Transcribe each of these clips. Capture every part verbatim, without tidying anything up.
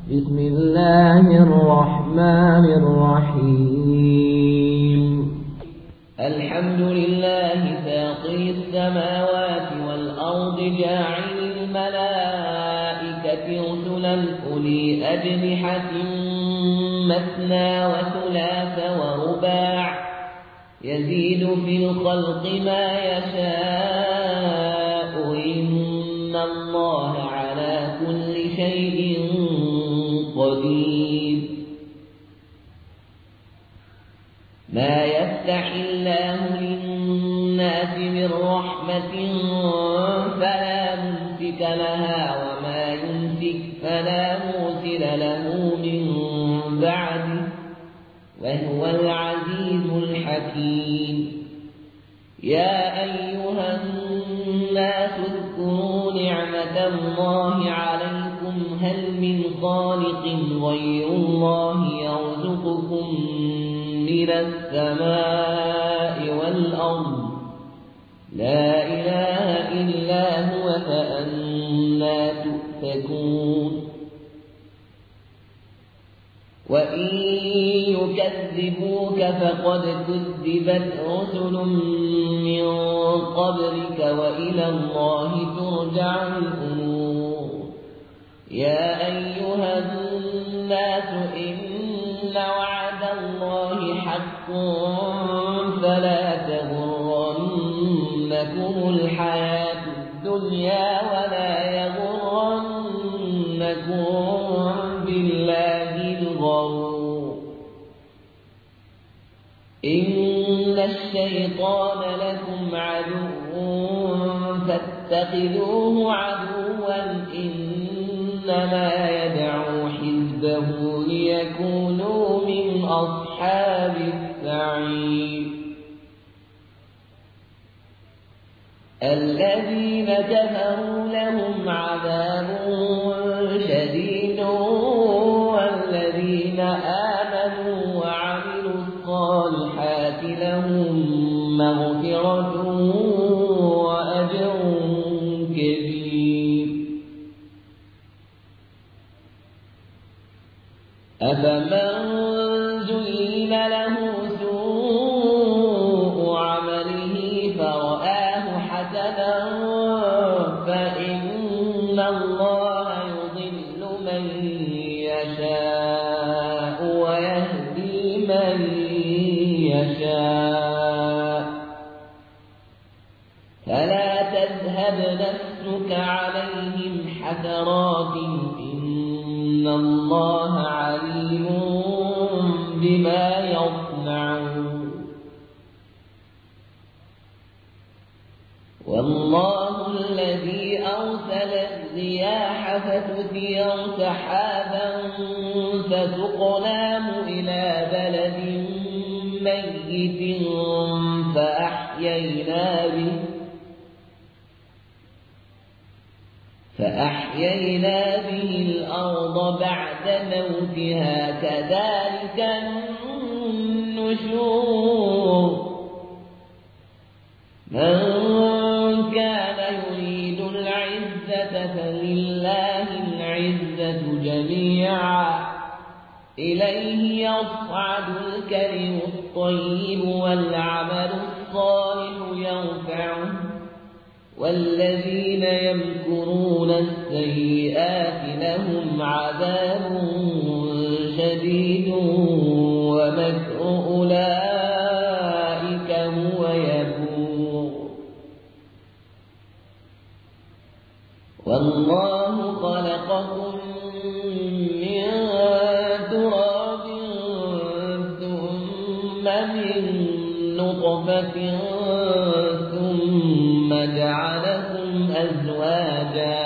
بسم الله الرحمن الرحيم الحمد لله فاطر السماوات والأرض جاعل الملائكة رسلا أولي أجنحة مثنى وثلاث ورباع يزيد في الخلق ما يشاء إن الله على كل شيء قدير ما يفتح الله للناس من رحمة فلا ممسك لها وما يمسك فلا مرسل له من بعده وهو العزيز الحكيم يا أيها الناس اذكروا نعمة الله عليكم هل من خالق غير الله يرزقكم من السماء والأرض لا إله إلا هو فأنى تؤفكون وإن يكذبوك فقد كذبت رسل من قبلك وإلى الله ترجع الأمور يا أيها الناس إن وعد الله حق فلا تغرنكم الحياة الدنيا ولا يغرنكم بالله الغرور إن الشيطان لكم عدو فاتخذوه عدوا إنما يدعو حزبه ليكونوا من أصحاب السعير الذين كفروا لهم عذاب شديد والذين آمنوا وعملوا الصالحات لهم مغفرة وأجر كبير أفمن زين له سوء عمله فرآه حسنا فإن الله يضل من يشاء ويهدي من يشاء فلا تذهب نفسك عليهم حسرات إن الله عليم بما يصنعون والله الذي أرسل الرياح فتثير سحابا فسقناه إلى بلد ميت فأحيينا به فأحيينا به الأرض بعد موتها كذلك النشور من كان يريد العزة فلله العزة جميعا إليه يصعد الكلم الطيب والعمل الصالح يرفعه والذين يمكرون السيئات لهم عذاب شديد ومكر أولئك هو يبور والله خلقكم من تراب ثم من نطفة ثم جعلكم أزواجا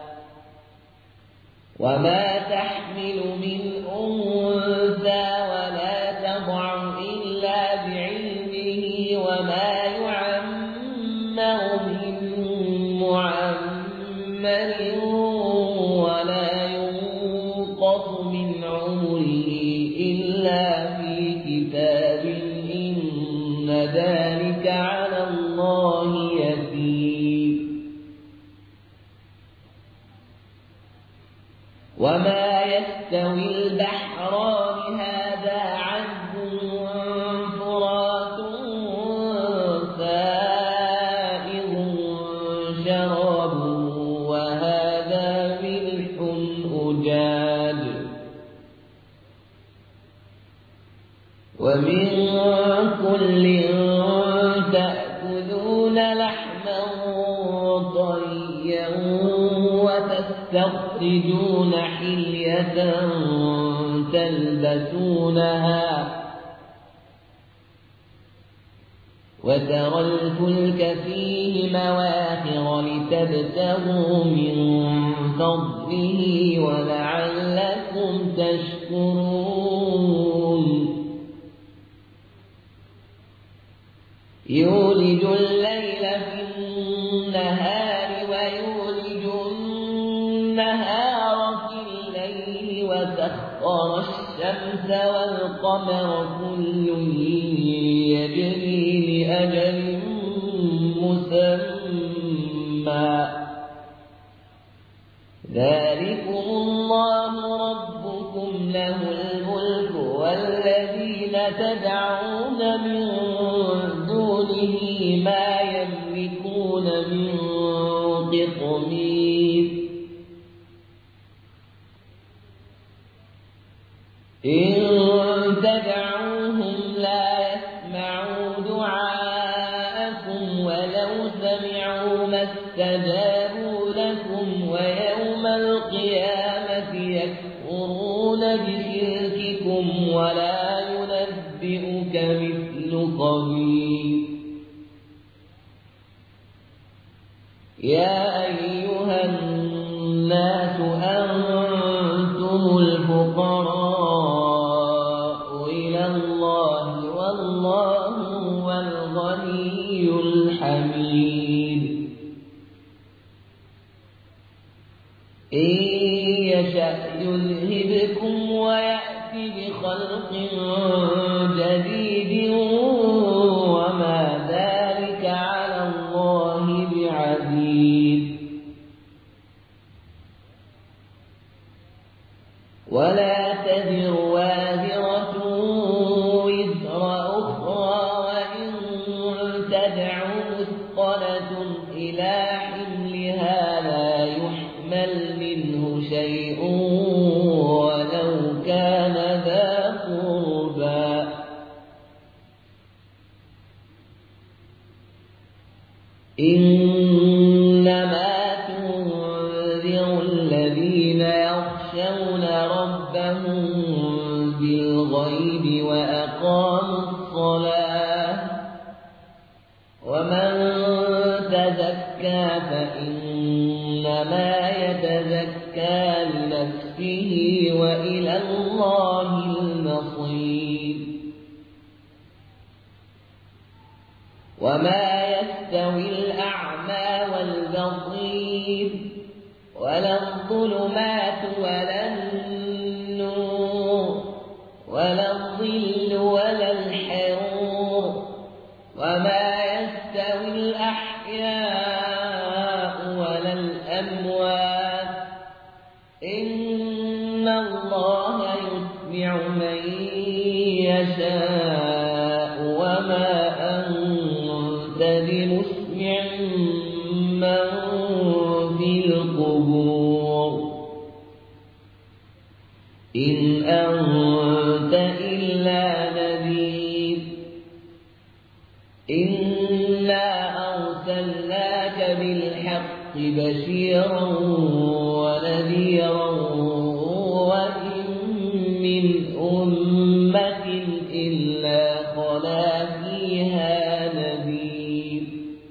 وما تحمل من أنثى ولا تضع إلا بعلمه وما يعمر من معمر ولا ينقص من عمره إلا في كتاب إن ذلك على الله يسير وما يستوي البحران هذا عذب فرات سائغ شرابه وهذا ملح أجاج ومن كل تأكلون لحما طريا وتستخرجون حلية تلبسونها وترى الفلك فيه مواخر لتبتغوا من فضله ولعلكم تشكرون يولج الليل في النهار ويولج النهار في الليل وسخر الشمس والقمر كل يجري لأجل مسمى ذلكم الله ربكم له الملك والذين تدعون من دونه ما يملكون من قطمير إن تدعوهم لا يسمعوا دعاءكم ولو سمعوا ما استجابوا لكم ويوم القيامة يكفرون بشرككم ولا ينبئك مثل خبير يا أيها الناس أنتم الفقراء إلى الله والله هو الغني الحميد إن يشأ يذهبكم ويأتي بخلق جديد وما ذلك على الله بعزيز ولا تزر وازرة وزر أخرى وإن تدع مثقلة إلى حملها لا يحمل منه شيء ولو كان ذا قربى إنما تنذر الذين يخشون ربهم بالغيب وأقاموا الصلاة ومن تزكى فإنما يتزكى لنفسه وإلى الله المصير وما يستوي الأعمى والبصير ولا الظلمات ولا النور ولا الظل ولا الحرور وما يستوي الأحياء ولا الأموات إن الله يسمع من يشاء وما أنت بمسمع من في القبور إن أنت إلا نذير إنا أرسلناك بالحق بشيرا ونذيرا وإن من أمة إلا خلا فيها نذير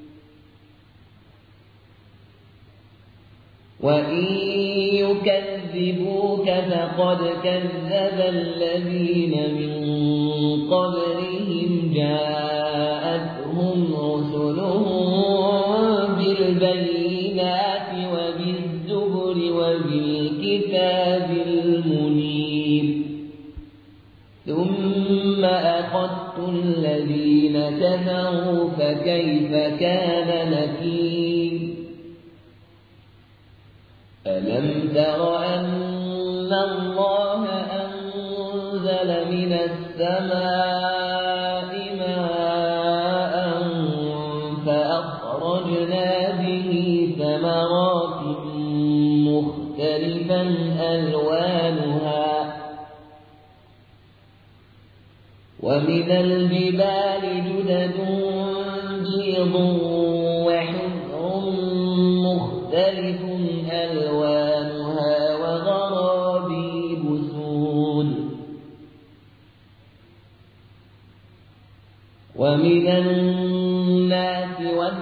وإن يكذبوك فقد كذب الذين من قبلهم جاءتهم رسلهم بالبينات وبالزبر وبالكتاب المنير ثم أخذت الذين كفروا فكيف كان نكير ألم تر أن الله أنزل من السماء ماء فأخرجنا به ثمرات مختلفا ألوانها ومن الجبال جدد بيض وحمر مختلف ألوانها وغرابيب سود ومن الناس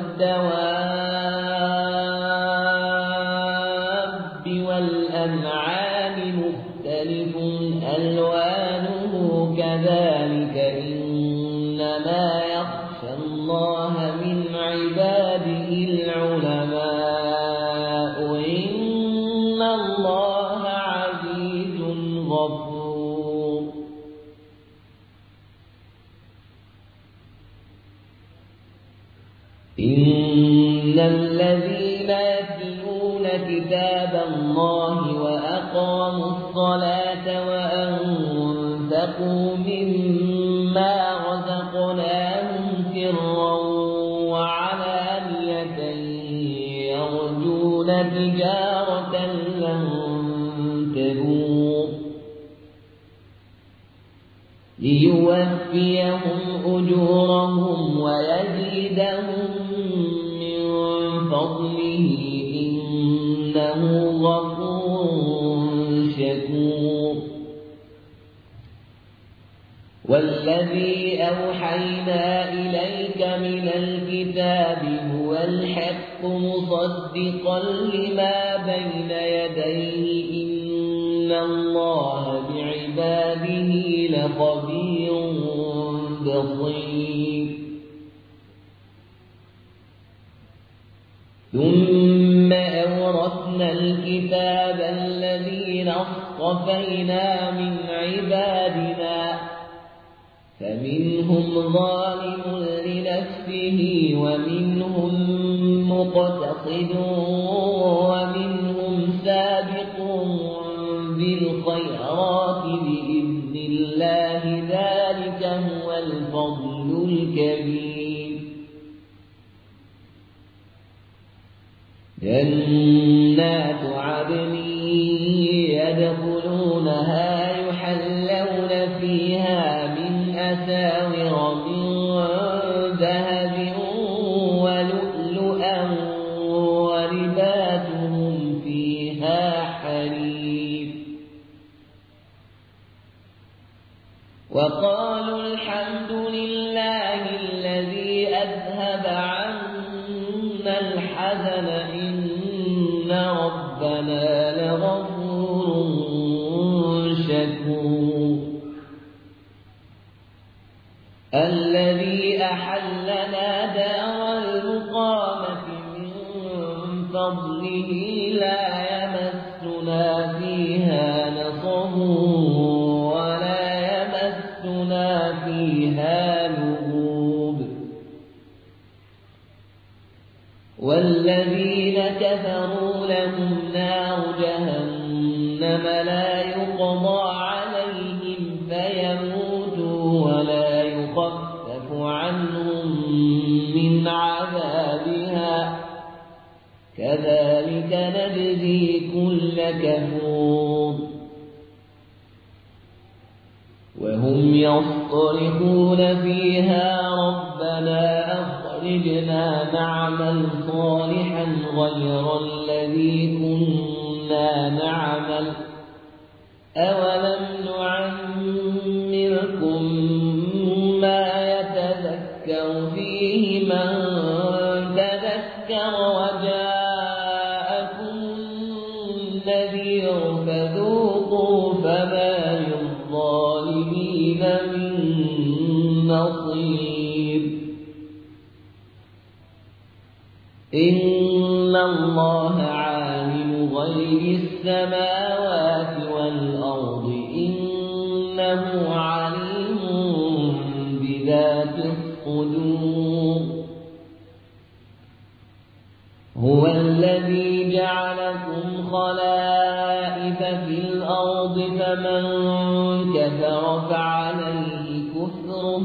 والدواب والأنعام مختلف ألوانه كذلك إنما يخشى الله من عباده العلماء إن الله عزيز غفور إن الذين يتلون كتاب الله وأقاموا الصلاة وأنفقوا مما رزقناهم سرا وعلانية يرجون تجارة لن تبور ليوفيهم أجورهم ويزيدهم من فضله إنه غفور شكور والذي أوحينا إليك من الكتاب هو الحق مصدقا لما بين يديه إن الله بعباده لخبير بصير ثم أورثنا الكتاب الذين اصطفينا من عبادنا فمنهم ظالم لنفسه ومنهم مقتصد ومنهم سابق بالخيرات بإذن الله ذلك هو الفضل الكبير جنات عدن يدخلونها يحلون فيها من أساور من ذهب ولؤلؤا ولباسهم فيها حرير وقالوا الحمد لله الذي أذهب عنا الحزن إن ربنا لغفور شكور الذي أحلنا دار المقامة من فضله لا يمسنا فيها نصب ولا يمسنا فيها لغوب والذين كفروا لهم نار جهنم لا يقضى عليهم فيموتوا ولا يخفف عنهم من عذابها كذلك نجزي كل كفور وهم يصطرخون فيها ربنا أخرجنا نعمل صالحا غير الذي كنا نعمل أولم نعمركم ما يتذكر فيه من تذكر وجاءكم النذير فذوقوا فما للظالمين من نصير إن الله عالم غيب السماوات والأرض إنه عليم بذات الصدور هو الذي جعلكم خلائف في الأرض فمن كفر فعليه كفره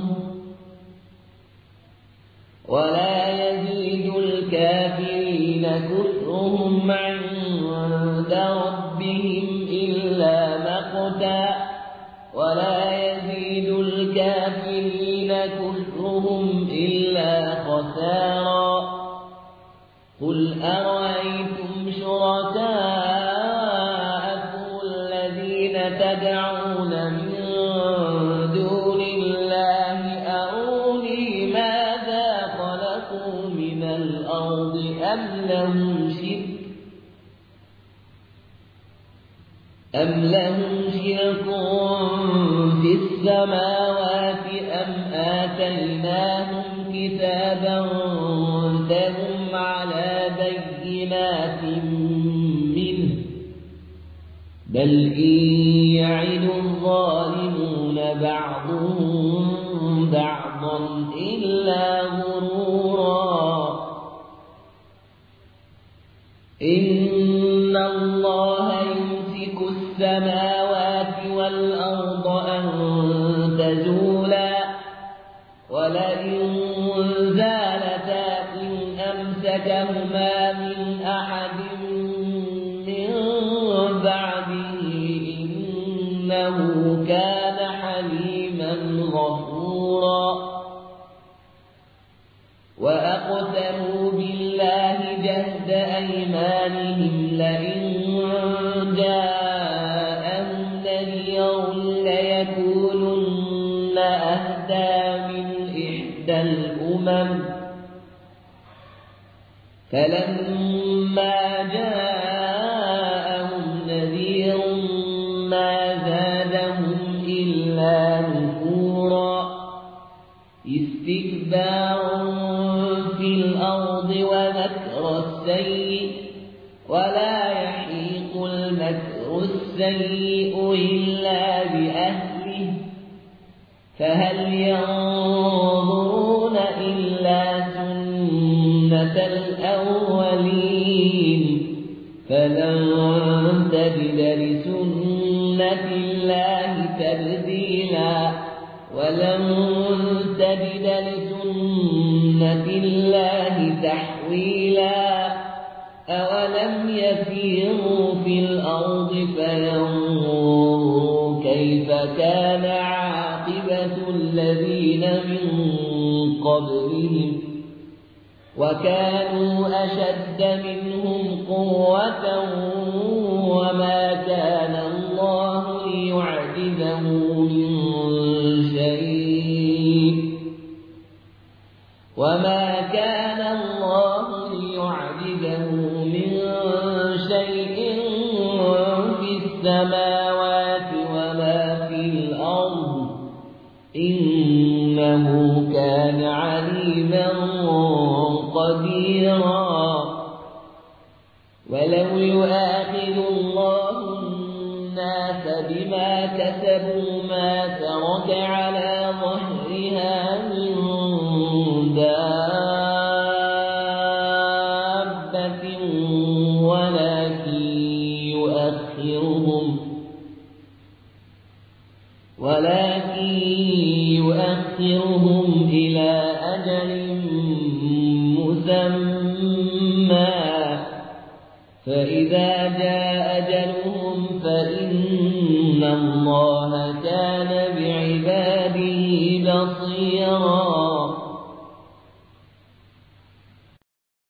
ولا يزيد الكافرين كفرهم عند ربهم إلا مقتا ولا يزيد الكافرين كفرهم إلا خسارا قل أرأيتم شركاءكم الذين تدعون من دون الله أروني ماذا خلقوا من الأرض أم لهم شرك أم لهم شرك في السماوات أم آتيناهم كتابا فهم على بينات منه بل إن يعد الظالمون بعضهم بعضا إلا غرورا إن الله يمسك السماوات والأرض أن تزولا ولئن زالتا إن أمسكهما من أحد من بعده إنه كان حليما غفورا وأقسموا بالله جهد أيمانهم لئن جاءهم نذير ليكونن أهدى من إحدى الأمم فلما جاءهم نذير ما زادهم إلا نفورا استكبارا في الأرض ومكر السيء ولا يحيق المكر السيء إلا بأهله فهل ينظرون إلا سنة الأولين فلن تجد لسنة الله تبديلا ولن تجد لسنة الله تحويلا أولم يسيروا في الأرض فينظروا كيف كان عاقبة الذين من قبلهم وكانوا أشد منهم قوة وما كان الله ليعجزه من شيء وما كان الله ليعجزه من شيء في السماوات ولا في الأرض إنه كان عليما قديرا ولو يؤاخذ الله الناس بما كسبوا ما ترك على ظهرها من دابة ولكن يؤخرهم ولكن يؤخرهم إلى أجل مسمى فإذا جاء أجلهم فإن الله كان بعباده بصيرا